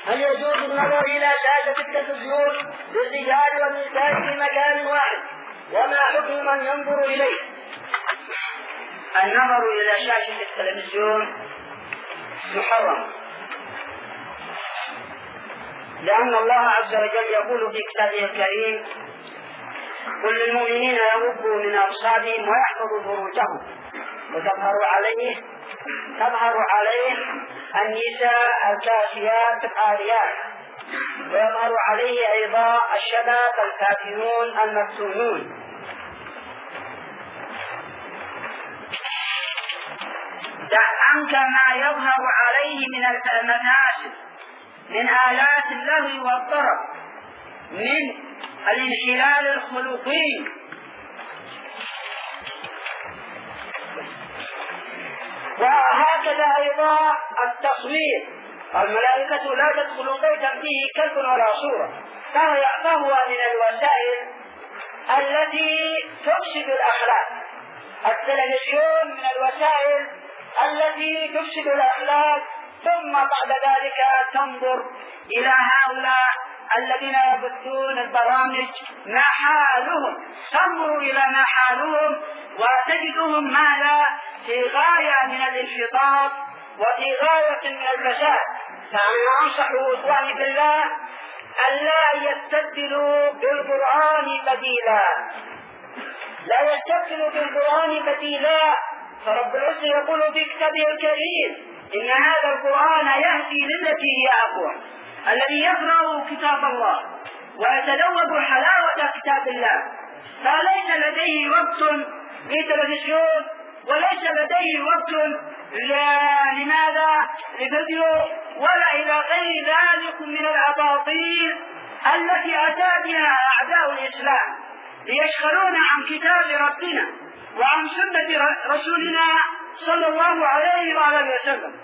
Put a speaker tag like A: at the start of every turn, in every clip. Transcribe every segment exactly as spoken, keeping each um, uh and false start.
A: هل يجوز النظر إلى شاشة التلفزيون للرجال والنساء في مكان واحد؟ وما حكم من ينظر إليه؟
B: النظر إلى شاشة التلفزيون محرم، لأن الله عز وجل يقول في كتابه الكريم: قل للمؤمنين يغضوا من أبصارهم ويحفظوا فروجهم، وتظهر عليه تظهر عليه النساء الكاسيات العاريات، ويظهر عليه أيضا الشباب الكافرون المفتونون. دع عنك ما يظهر عليه من المفاسد من آلات اللهو والطرب، من الانحلال الخلقي، وهكذا أيضا التصوير. الملائكة لا تدخل بيتا فيه كلب ولا صورة، فهو من الوسائل التي تفسد الأخلاق. التلفزيون من الوسائل التي تفسد الأخلاق. ثم بعد ذلك تنظر إلى هؤلاء الذين يبثون البرامج ما حالهم، تنظر إلى ما حالهم وتجدهم ماذا في غاية من الانحطاط وفي غاية من الفساد. فأنا أنصح إخواني بالله ألا يستبدلوا بالقرآن بديلا، لا يستبدلوا بالقرآن بديلا. فرب العزة يقول في كتابه الكريم: إن هذا القرآن يهدي للتي هي أقوم. الذي يقرأ كتاب الله ويتذوق حلاوة كتاب الله فليس لديه وقت للتلفزيون، وليس لديه وقت لماذا لفيديو ولا إلى غير ذلك من الأباطيل التي أتى بها أعداء الإسلام ليشغلون عن كتاب ربنا وعن سنة رسولنا صلى الله عليه وآله وسلم.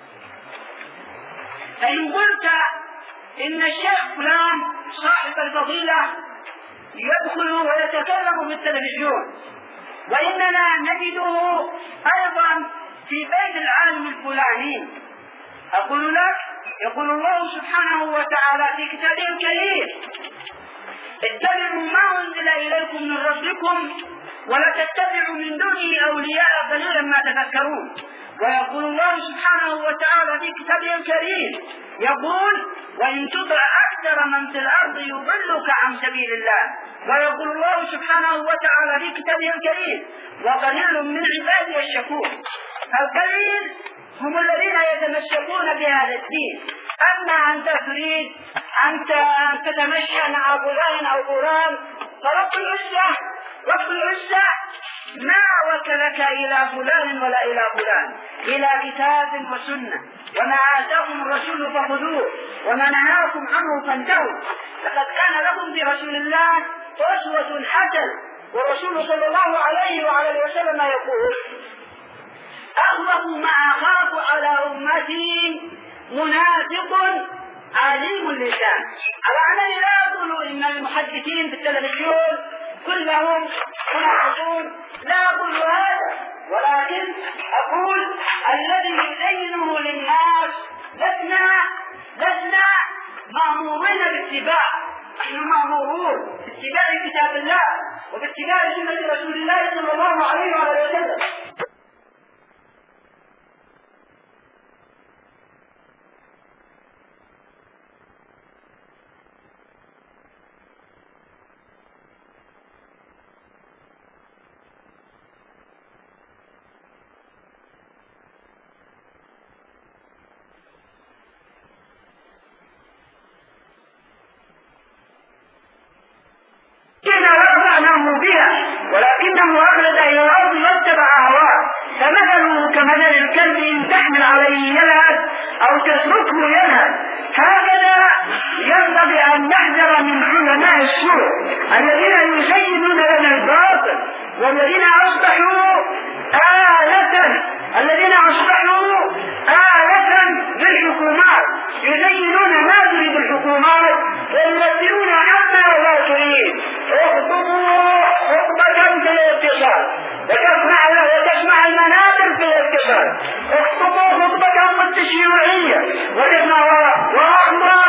B: فإن قلت إن الشيخ فلان صاحب الفضيلة يدخل ويتكلم في التلفزيون، وإننا نجده أيضا في بيت العالم الفلاني، أقول لك: يقول الله سبحانه وتعالى في كتابه الكريم: اتبعوا ما أنزل إليكم من ربكم ولا تتبعوا من دونه أولياء قليلا ما تذكرون. ويقول الله سبحانه وتعالى في كتابه الكريم يقول: وإن تطع أكثر من في الأرض يضلك عن سبيل الله. ويقول الله سبحانه وتعالى في كتابه الكريم: وقليل من عبادي الشكور. القليل هم الذين يتمسكون بهذا الدين. أما أنت تريد أن تتمشى مع فلان أو فلان فرب العزة رب العزة ما وكلك إلى فلان ولا إلى فلان، إلى كتاب وسنة. وما آتاكم الرسول فخذوه وما نهاكم عنه فانتهوا. لقد كان لكم برسول الله أسوة حسنة. والرسول صلى الله عليه وعلى وسلم يقول: أخوف ما أخاف على أمتي منافق عليم اللسان. على أنني لا أقول إن المحدثين في التلفزيون كلهم منافقون، لا أقول هذا، ولكن أقول الذي يزينه للناس لسنا لسنا مأمورين باتباع، نحن مأمورون باتباع كتاب الله وباتباع سنة رسول الله صلى الله عليه وسلم. ولكنه أخلد إلى الأرض واتبع هواه، فمثله كمثل الكلب إن تحمل عليه يلهث أو تتركه يلهث. هكذا ينبغي أن نحذر من علماء السوء الذين يزينون لنا الباطل، والذين أصبحوا آلة الذين أصبحوا آلة للحكومات، يزينون ما تريد الحكومات وينبئون عما لا تريد. اخطبوا خطبة في الاتصال وتسمع وتسمع المنابر في الاتصال، اخطبوا خطبة التشيوعية وتسمع وأخبار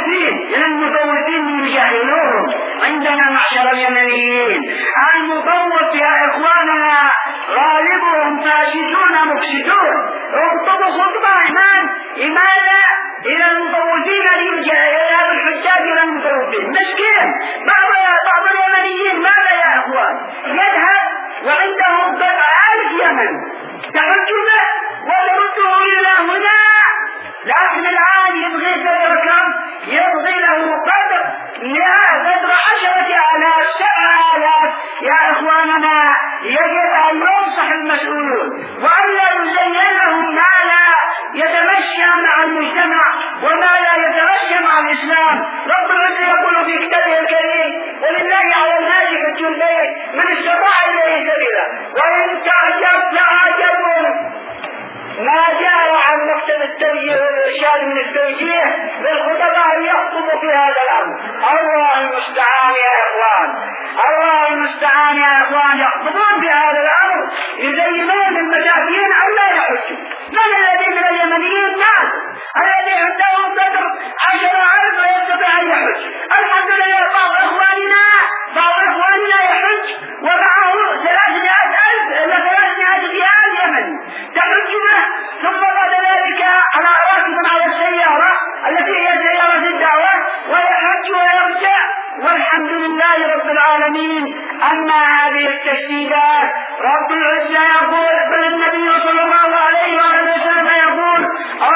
B: المطوفين إلى المطوفين يجاهلوهم عندنا معشر اليمنيين. المطوف يا إخواننا غالبهم فاسدون مفسدون. اخطبوا خطبة إيمان لماذا؟ إلى المطوفين يذهب الحجاج إلى المطوفين. مسكين بعض بعض اليمنيين ماذا يا إخوان؟ يذهب وعندهم بضع ألف يمن تحج به ويرده إلى هنا، لكن الآن يبغي قدر كم؟ يبغي له قدر قدر عشرة آلاف سبعة آلاف. يا إخواننا يجب أن ينصح المسؤولون وأن لا يزين لهم ما لا يتمشى مع المجتمع وما لا يتمشى مع الإسلام. رب العزة يقول في كتابه الكريم ولله على الناس حج البيت من استطاع إليه سبيلا. وإن تعجب تعجبوا ما جاء عن مكتب التوجيه والإرشاد من التوجيه للخطباء يخطبوا في هذا الأمر. الله المستعان يا إخوان، الله المستعان يا إخوان. يخطبون في هذا الأمر يزينون المساكين أو لا يحجوا. من الذي من اليمنيين؟ ناس الذي عندهم قدر عشر ألف ويستطيع أن يحج. الحمد لله بعض إخواننا بعض إخواننا يحج ومعه ثلاثمائة ألف إلى ثلاثمائة ريال يمني تحج به، ثم بعد ذلك على راكب على السيارة التي هي سيارة الدعوة ويحج ويرجع والحمد لله رب العالمين. أما هذه التشديدات رب العزة يقول بل النبي صلى الله عليه وسلم يقول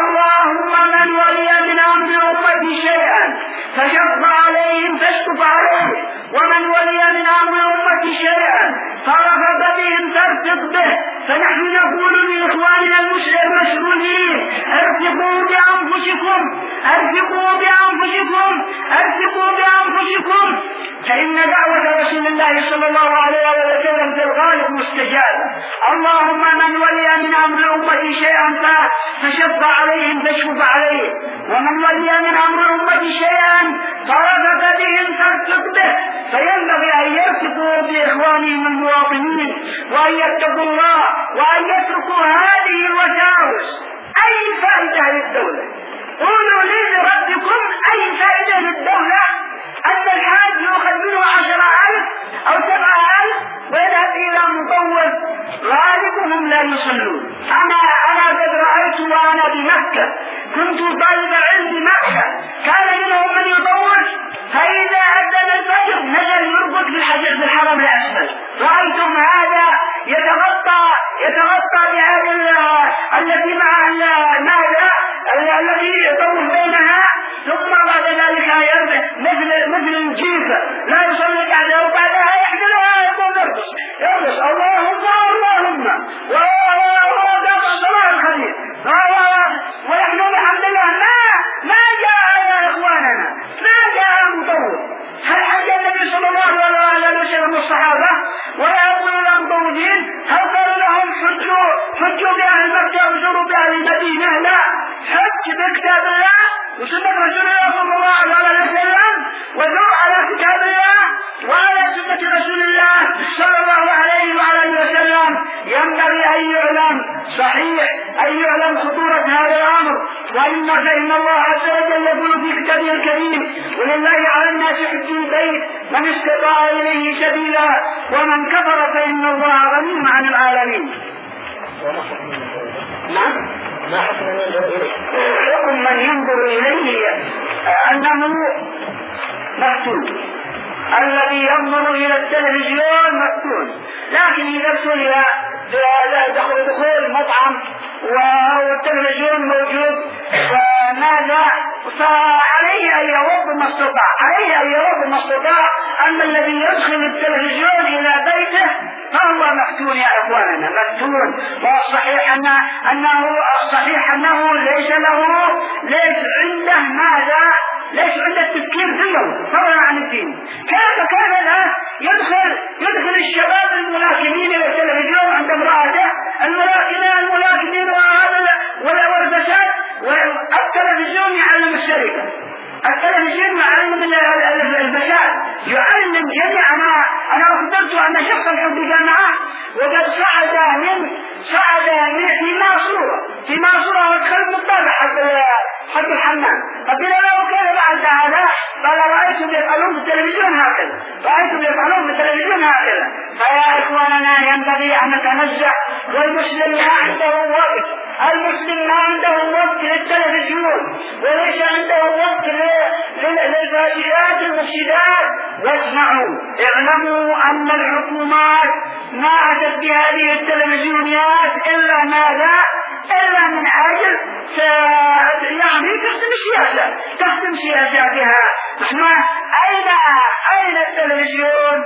B: اللهم من ولي من أمر أمتي شيئا فشق عليهم فاشكف عليه، ومن ولي من أمر أمتي شيئا فرفض بهم فارفق به. فنحن نقول لإخواننا المسؤولين ارفقوا بأنفسكم ارفقوا بأنفسكم ارفقوا بأنفسكم، فإن دعوة رسول الله صلى الله عليه وسلم في الغالب مستجابة. اللهم من ولي من أمر أمتي شيئا فشق عليهم فاشكف عليه، ومن ولي من أمر أمتي شيئا فرفق بهم فارفق به. فينبغي أن يرفقوا بإخوانهم المواطنين وأن يتقوا الله وأن يتركوا هذه الوساوس. أي فائدة للدولة؟ قولوا لي لربكم أي فائدة للدولة أن الحاج يأخذ منه عشرة ألف أو سبعة ألف ويذهب إلى مطوف غالبهم لا يصلون. أنا أنا قد رأيت وأنا بمكة كنت طالب علم بمكة كان منهم من يطوف فإذا أذن الفجر نزل يرقد في الحجر في الحرم الأسفل. رأيتم هذا يتغطى يتغطى بهذه التي مع ماذا الذي يطوف بينها، ثم بعد ذلك مثل مثل الجيفة لا يصلي بعدها وبعدها يحملها يقول يرقص يرقص اللهم اللهم صلاة الخليل ويحمل الحمد لله. ما ما جاء يا إخواننا ما جاء مطوف. هل حج النبي صلى الله عليه وسلم والصحابة ويقول لهم طوفين؟ هل قالوا لهم حجوا حجوا بأهل مكة وزوروا بأهل المدينة؟ لا، حج بكتاب الله وسنة رسول الله صلى الله عليه وسلم وزور على كتاب الله وعلى سنة رسول الله صلى الله عليه وعلى وسلم. ينبغي أن يعلم صحيح أن يعلم خطورة هذا الأمر. وإن فإن الله عز وجل يقول في كتابه الكريم ولله على الناس حج البيت من استطاع إليه سبيلا ومن كفر فإن الله غني عن العالمين. نعم
A: ما حكم من ينظر إليه؟
B: حكم من ينظر إليه أنه مفتون. الذي ينظر إلى التلفزيون مفتون، لكن إذا ابتلي دخول دخول مطعم والتلفزيون موجود فماذا؟ فعليه أن يرد ما استطاع عليه أن يرد ما استطاع. أما الذي يدخل التلفزيون إلى بيته فهو مفتون يا إخواننا مفتون. والصحيح أن أنه صحيح أنه ليس له ليس عنده ماذا ليس عنده التفكير فيهم فضلا عن الدين. كيف كان الآن يدخل يدخل الشباب الملاكمين إلى التلفزيون عند امرأته الملاكمين الملاكمين وهذا والفساد، والتلفزيون يعلم الشركة التلفزيون يعلم الفساد يعلم جميع. أنا أنا أخبرت أن شخصا في جامعة وقد صعد من صعد من في ماسورة في ماسورة ودخل مطابع حق حق الحمام. فقيل له كيف فعلت رأيتم يفعلون في التلفزيون هكذا، رأيتم يفعلون في التلفزيون هكذا. فيا إخواننا ينبغي أن نتنزه، والمسلم ما عنده وقت، المسلم ما عنده وقت للتلفزيون وليس عنده وقت للفاجئات المفسدات. واسمعوا، اعلموا أن الحكومات ما أتت بهذه التلفزيونيات إلا ماذا؟ إلا من أجل يعني تخدم السياسة، تخدم سياساتها. أين أين التلفزيون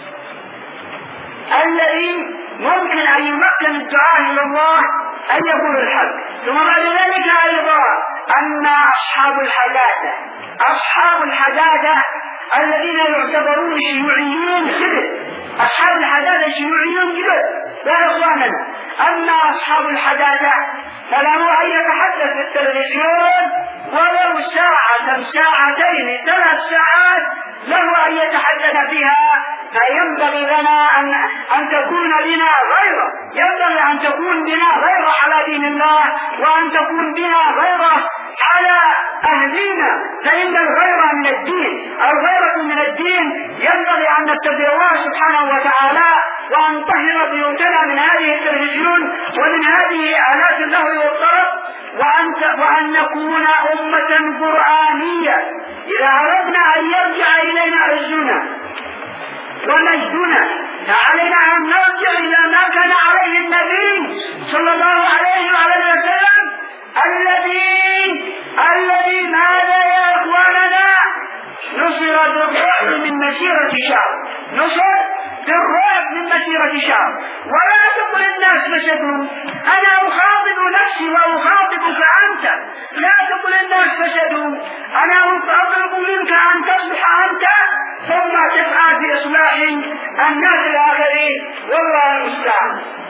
B: الذي ممكن أن يمكن الدعاء إلى الله أن يقول الحق؟ ثم بعد ذلك أيضا أن أصحاب الحداثة أصحاب الحداثة الذين يعتبرون شيوعيين جدا، أصحاب الحداثة شيوعيين جدا. يا إخواننا، أما أصحاب الحداثة فله أن يتحدث في التلفزيون ولو ساعة ساعتين ثلاث ساعات له أن يتحدث فيها. فينبغي لنا أن, أن تكون بنا غيرة، ينبغي أن تكون بنا غيرة على دين الله، وأن تكون بنا غيرة على أهلنا، فإن الغيرة من الدين، الغيرة من الدين. ينبغي أن نتبع الله سبحانه وتعالى وأن نطهر بيوتنا من هذه التلفزيون ومن هذه آلات اللهو والطرب، وأن, وأن نكون أمة قرآنية. إذا أردنا أن يرجع إلينا عزنا ومجدنا فعلينا أن نرجع إلى ما كان عليه النبي صلى الله عليه وعلى وسلم، الذي الذي ماذا يا إخواننا؟ نصر بالرعب من مسيرة شهر، نصر بالرعب من مسيرة شهر. ولا تقل الناس فسدوا، أنا أخاطب نفسي وأخاطبك أنت، لا تقل الناس فسدوا، أنا أطلب منك أن تصلح أنت ثم تسعى في إصلاح الناس الآخرين. والله المستعان.